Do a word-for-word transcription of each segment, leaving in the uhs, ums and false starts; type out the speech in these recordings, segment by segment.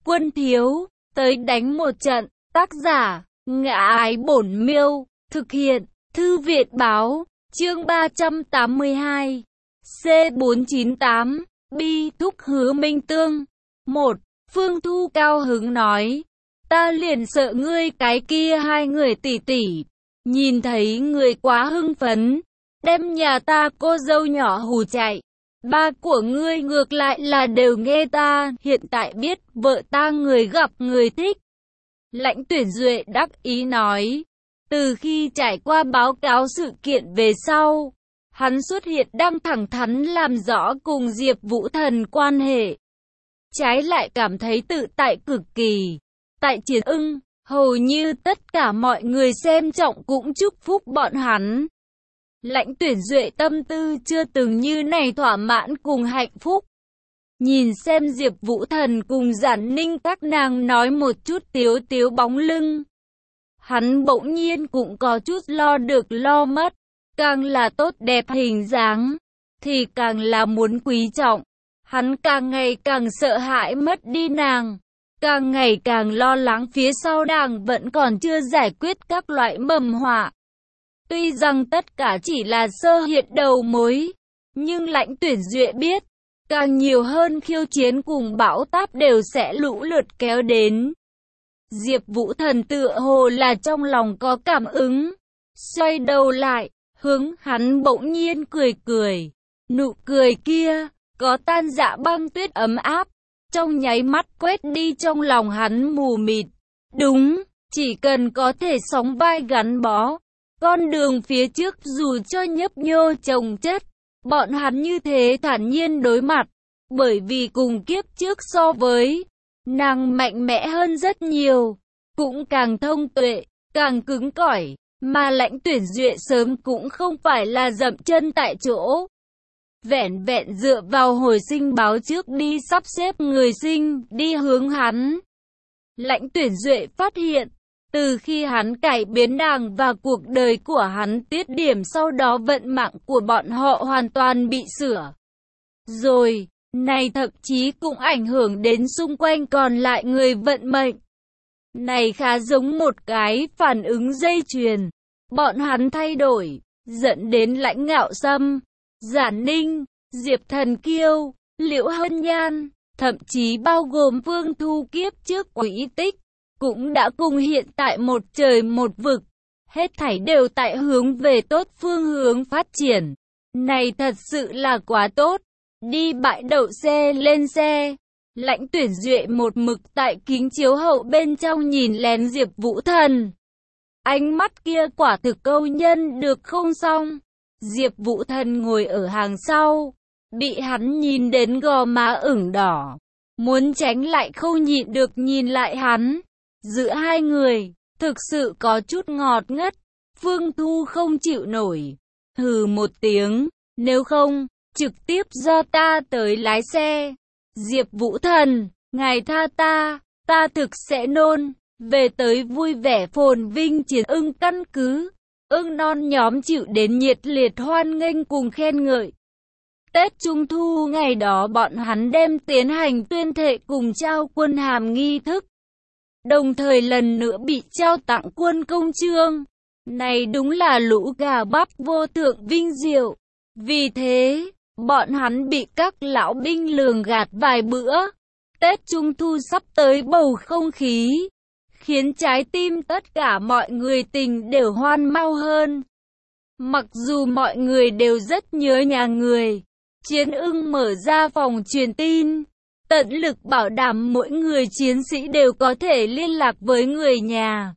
Quân thiếu, tới đánh một trận. Tác giả, Ngã Ái Bổn Miêu. Thực hiện, Thư viện báo. Chương ba trăm tám mươi hai. C bốn chín tám. Bi thúc Hứa Minh Tương. một. Phương Thu cao hứng nói. Ta liền sợ ngươi cái kia hai người tỷ tỷ. Nhìn thấy người quá hưng phấn. Đem nhà ta cô dâu nhỏ hù chạy. Ba của ngươi ngược lại là đều nghe ta. Hiện tại biết vợ ta người gặp người thích. Lãnh Tuyển Duệ đắc ý nói. Từ khi trải qua báo cáo sự kiện về sau, hắn xuất hiện đang thẳng thắn làm rõ cùng Diệp Vũ Thần quan hệ. Trái lại cảm thấy tự tại cực kỳ. Tại Chiến Ưng, hầu như tất cả mọi người xem trọng cũng chúc phúc bọn hắn. Lãnh Tuyển Duệ tâm tư chưa từng như này thỏa mãn cùng hạnh phúc. Nhìn xem Diệp Vũ Thần cùng Giản Ninh các nàng nói một chút tiếu tiếu bóng lưng. Hắn bỗng nhiên cũng có chút lo được lo mất. Càng là tốt đẹp hình dáng, thì càng là muốn quý trọng. Hắn càng ngày càng sợ hãi mất đi nàng. Càng ngày càng lo lắng phía sau nàng vẫn còn chưa giải quyết các loại mầm họa. Tuy rằng tất cả chỉ là sơ hiện đầu mối, nhưng Lãnh Tuyển Duệ biết, càng nhiều hơn khiêu chiến cùng bão táp đều sẽ lũ lượt kéo đến. Diệp Vũ Thần tựa hồ là trong lòng có cảm ứng, xoay đầu lại, hướng hắn bỗng nhiên cười cười. Nụ cười kia, có tan dạ băng tuyết ấm áp, trong nháy mắt quét đi trong lòng hắn mù mịt. Đúng, chỉ cần có thể sóng vai gắn bó, con đường phía trước dù cho nhấp nhô chồng chất, bọn hắn như thế thản nhiên đối mặt, bởi vì cùng kiếp trước so với, nàng mạnh mẽ hơn rất nhiều, cũng càng thông tuệ, càng cứng cỏi, mà Lãnh Tuyển Duệ sớm cũng không phải là dậm chân tại chỗ. Vẹn vẹn dựa vào hồi sinh báo trước đi sắp xếp người sinh, đi hướng hắn. Lãnh Tuyển Duệ phát hiện, từ khi hắn cải biến nàng và cuộc đời của hắn tiết điểm sau đó vận mạng của bọn họ hoàn toàn bị sửa. Rồi, này thậm chí cũng ảnh hưởng đến xung quanh còn lại người vận mệnh. Này khá giống một cái phản ứng dây chuyền. Bọn hắn thay đổi, dẫn đến Lãnh Ngạo Sâm, Giản Ninh, Diệp Thần Kiêu, Liễu Hân Nhan, thậm chí bao gồm Phương Thu kiếp trước quỹ tích, cũng đã cùng hiện tại một trời một vực. Hết thảy đều tại hướng về tốt phương hướng phát triển. Này thật sự là quá tốt. Đi bãi đậu xe lên xe. Lãnh Tuyển Duệ một mực tại kính chiếu hậu bên trong nhìn lén Diệp Vũ Thần. Ánh mắt kia quả thực câu nhân được không xong. Diệp Vũ Thần ngồi ở hàng sau, bị hắn nhìn đến gò má ửng đỏ, muốn tránh lại không nhịn được nhìn lại hắn. Giữa hai người, thực sự có chút ngọt ngất. Phương Thu không chịu nổi, hừ một tiếng, nếu không, trực tiếp do ta tới lái xe. Diệp Vũ Thần, ngài tha ta, ta thực sẽ nôn. Về tới vui vẻ phồn vinh Chiến Ưng căn cứ, ưng non nhóm chịu đến nhiệt liệt hoan nghênh cùng khen ngợi. Tết Trung Thu ngày đó bọn hắn đem tiến hành tuyên thệ cùng trao quân hàm nghi thức, đồng thời lần nữa bị trao tặng quân công chương. Này đúng là lũ gà bắp vô thượng vinh diệu. Vì thế, bọn hắn bị các lão binh lường gạt vài bữa. Tết Trung Thu sắp tới bầu không khí, khiến trái tim tất cả mọi người tình đều hoan mau hơn. Mặc dù mọi người đều rất nhớ nhà người, Chiến Ưng mở ra phòng truyền tin, tận lực bảo đảm mỗi người chiến sĩ đều có thể liên lạc với người nhà.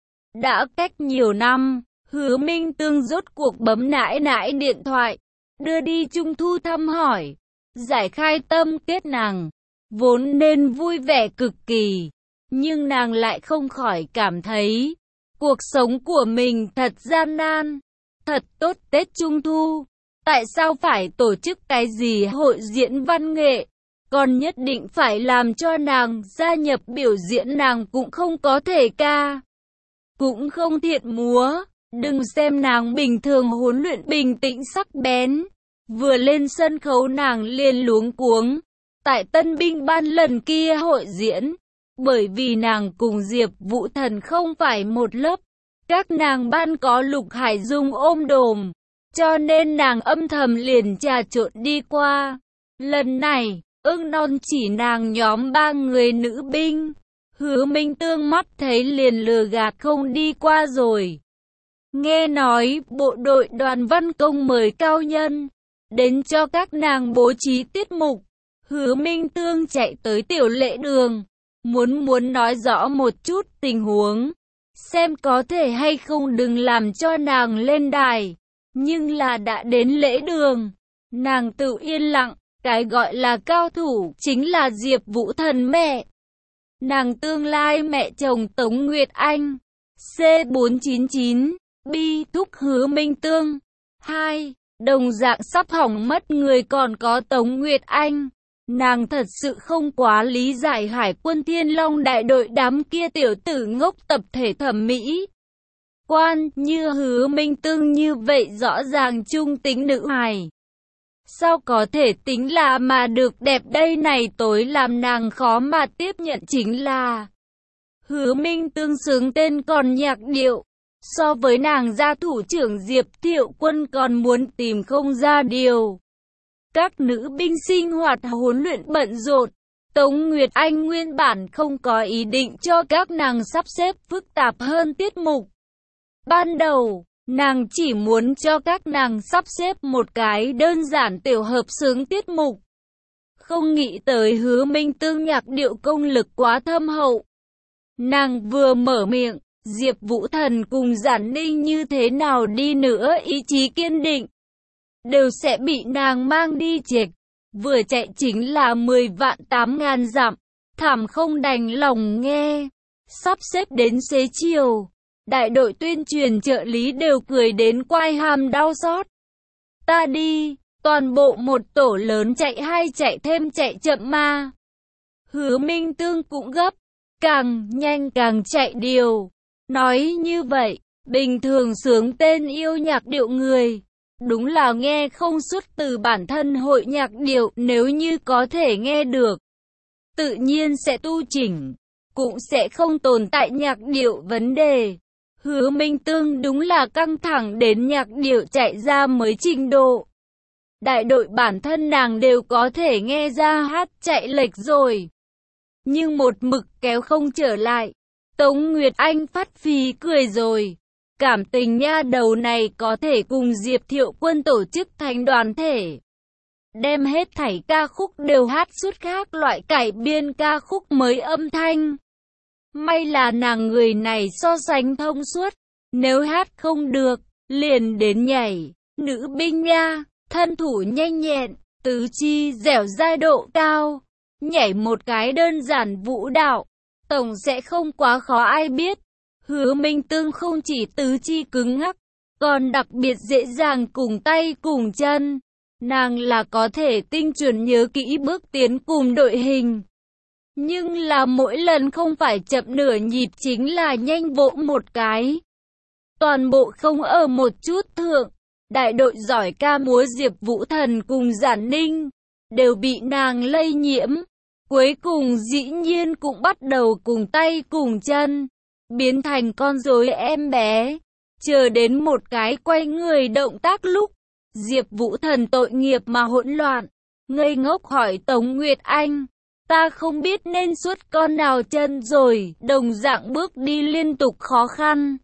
Đã cách nhiều năm, Hứa Minh Tương rốt cuộc bấm nãi nãi điện thoại, đưa đi Trung Thu thăm hỏi, giải khai tâm kết nàng. Vốn nên vui vẻ cực kỳ, nhưng nàng lại không khỏi cảm thấy cuộc sống của mình thật gian nan. Thật tốt Tết Trung Thu, tại sao phải tổ chức cái gì hội diễn văn nghệ, còn nhất định phải làm cho nàng gia nhập biểu diễn. Nàng cũng không có thể ca, cũng không thiện múa. Đừng xem nàng bình thường huấn luyện bình tĩnh sắc bén, vừa lên sân khấu nàng liền luống cuống. Tại Tân Binh Ban lần kia hội diễn, Bởi vì nàng cùng Diệp Vũ Thần không phải một lớp. Các nàng ban có Lục Hải Dung ôm đồm, cho nên nàng âm thầm liền trà trộn đi qua. Lần này, ưng non chỉ nàng nhóm ba người nữ binh. Hứa Minh Tương mắt thấy liền lừa gạt không đi qua rồi. Nghe nói bộ đội Đoàn Văn Công mời cao nhân đến cho các nàng bố trí tiết mục. Hứa Minh Tương chạy tới tiểu lễ đường, muốn muốn nói rõ một chút tình huống, xem có thể hay không đừng làm cho nàng lên đài. Nhưng là đã đến lễ đường, nàng tự yên lặng, cái gọi là cao thủ chính là Diệp Vũ Thần mẹ. Nàng tương lai mẹ chồng Tống Nguyệt Anh. C bốn chín chín Bi thúc Hứa Minh Tương. hai. Đồng dạng sắp hỏng mất người còn có Tống Nguyệt Anh. Nàng thật sự không quá lý giải Hải quân Thiên Long đại đội đám kia tiểu tử ngốc tập thể thẩm mỹ quan như Hứa Minh Tương như vậy rõ ràng trung tính nữ hài. Sao có thể tính là mà được đẹp đây này? Tối làm nàng khó mà tiếp nhận chính là Hứa Minh Tương sướng tên còn nhạc điệu. So với nàng gia thủ trưởng Diệp Thiệu Quân còn muốn tìm không ra điều. Các nữ binh sinh hoạt huấn luyện bận rộn. Tống Nguyệt Anh nguyên bản không có ý định cho các nàng sắp xếp phức tạp hơn tiết mục. Ban đầu, nàng chỉ muốn cho các nàng sắp xếp một cái đơn giản tiểu hợp xướng tiết mục. Không nghĩ tới Hứa Minh Tương nhạc điệu công lực quá thâm hậu. Nàng vừa mở miệng, Diệp Vũ Thần cùng Giản Ninh như thế nào đi nữa ý chí kiên định, đều sẽ bị nàng mang đi chệch. Vừa chạy chính là mười vạn tám ngàn dặm, thảm không đành lòng nghe. Sắp xếp đến xế chiều, đại đội tuyên truyền trợ lý đều cười đến quai hàm đau xót. Ta đi, toàn bộ một tổ lớn chạy hay chạy thêm chạy chậm mà. Hứa Minh Tương cũng gấp, càng nhanh càng chạy điều. Nói như vậy, bình thường sướng tên yêu nhạc điệu người, đúng là nghe không xuất từ bản thân hội nhạc điệu, nếu như có thể nghe được, tự nhiên sẽ tu chỉnh, cũng sẽ không tồn tại nhạc điệu vấn đề. Hứa Minh Tương đúng là căng thẳng đến nhạc điệu chạy ra mới trình độ. Đại đội bản thân nàng đều có thể nghe ra hát chạy lệch rồi, nhưng một mực kéo không trở lại. Tống Nguyệt Anh phát phì cười rồi. Cảm tình nha đầu này có thể cùng Diệp Thiệu Quân tổ chức thành đoàn thể, đem hết thảy ca khúc đều hát suốt khác loại cải biên ca khúc mới âm thanh. May là nàng người này so sánh thông suốt, nếu hát không được, liền đến nhảy. Nữ binh nha, thân thủ nhanh nhẹn, tứ chi dẻo dai độ cao, nhảy một cái đơn giản vũ đạo, tổng sẽ không quá khó ai biết. Hứa Minh Tương không chỉ tứ chi cứng ngắc, còn đặc biệt dễ dàng cùng tay cùng chân. Nàng là có thể tinh chuẩn nhớ kỹ bước tiến cùng đội hình. Nhưng là mỗi lần không phải chậm nửa nhịp chính là nhanh vỗ một cái. Toàn bộ không ở một chút thượng. Đại đội giỏi ca múa Diệp Vũ Thần cùng Giản Ninh đều bị nàng lây nhiễm. Cuối cùng dĩ nhiên cũng bắt đầu cùng tay cùng chân, biến thành con rối em bé. Chờ đến một cái quay người động tác lúc, Diệp Vũ Thần tội nghiệp mà hỗn loạn, ngây ngốc hỏi Tống Nguyệt Anh, ta không biết nên xuất con nào chân rồi, đồng dạng bước đi liên tục khó khăn.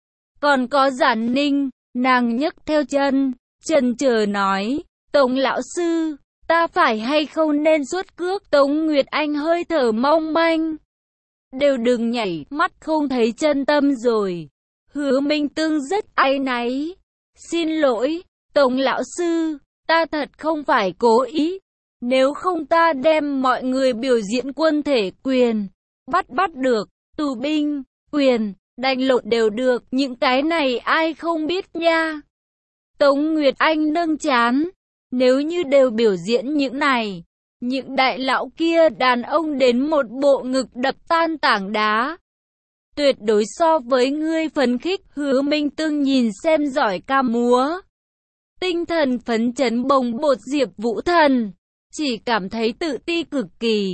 Còn có Giản Ninh, nàng nhấc theo chân, chần chờ nói, Tống lão sư, ta phải hay không nên xuất cước? Tống Nguyệt Anh hơi thở mong manh, đều đừng nhảy, mắt không thấy chân tâm rồi. Hứa Minh Tương rất áy náy, xin lỗi, Tống lão sư, ta thật không phải cố ý, nếu không ta đem mọi người biểu diễn quân thể quyền, bắt bắt được, tù binh, quyền, đánh lộn đều được, những cái này ai không biết nha. Tống Nguyệt Anh nâng chán, nếu như đều biểu diễn những này, những đại lão kia đàn ông đến một bộ ngực đập tan tảng đá, tuyệt đối so với ngươi phấn khích. Hứa Minh Tương nhìn xem giỏi ca múa, tinh thần phấn chấn bồng bột Diệp Vũ Thần, chỉ cảm thấy tự ti cực kỳ.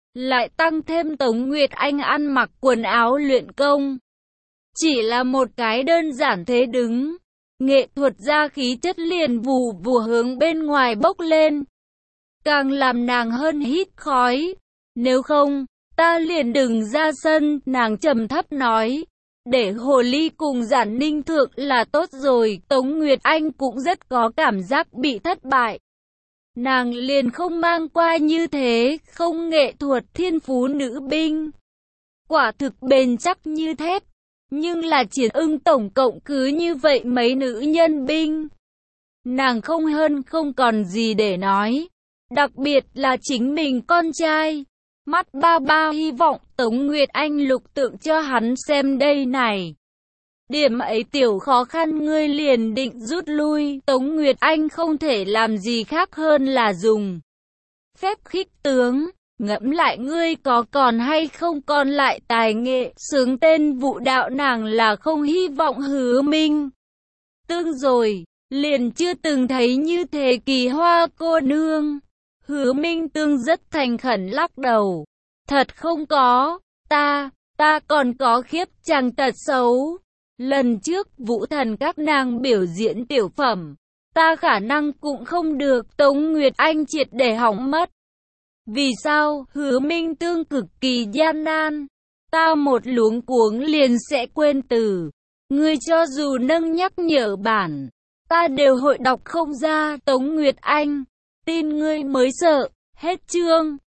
lại tăng thêm Tống Nguyệt Anh ăn mặc quần áo luyện công. Chỉ là một cái đơn giản thế đứng, nghệ thuật ra khí chất liền vù vù hướng bên ngoài bốc lên, càng làm nàng hơn hít khói. Nếu không, ta liền đừng ra sân, nàng trầm thấp nói. Để hồ ly cùng Giản Ninh thượng là tốt rồi. Tống Nguyệt Anh cũng rất có cảm giác bị thất bại. Nàng liền không mang qua như thế, không nghệ thuật thiên phú nữ binh. Quả thực bền chắc như thép. Nhưng là Triển Ưng tổng cộng cứ như vậy mấy nữ nhân binh. Nàng không hơn không còn gì để nói. Đặc biệt là chính mình con trai. Mắt ba ba hy vọng Tống Nguyệt Anh lục tượng cho hắn xem đây này. Điểm ấy tiểu khó khăn ngươi liền định rút lui. Tống Nguyệt Anh không thể làm gì khác hơn là dùng phép khích tướng. Ngẫm lại ngươi có còn hay không còn lại tài nghệ sướng tên vũ đạo, nàng là không hy vọng Hứa Minh Tương rồi. Liền chưa từng thấy như thế Kỳ Hoa cô nương. Hứa Minh Tương rất thành khẩn lắc đầu. Thật không có, ta, ta còn có khiếp chàng tật xấu. Lần trước Vũ Thần các nàng biểu diễn tiểu phẩm, ta khả năng cũng không được. Tống Nguyệt Anh triệt để hỏng mất. Vì sao? Hứa Minh Tương cực kỳ gian nan. Ta một luống cuống liền sẽ quên từ. Ngươi cho dù nâng nhắc nhở bản, ta đều hội đọc không ra. Tống Nguyệt Anh, tin ngươi mới sợ. Hết chương.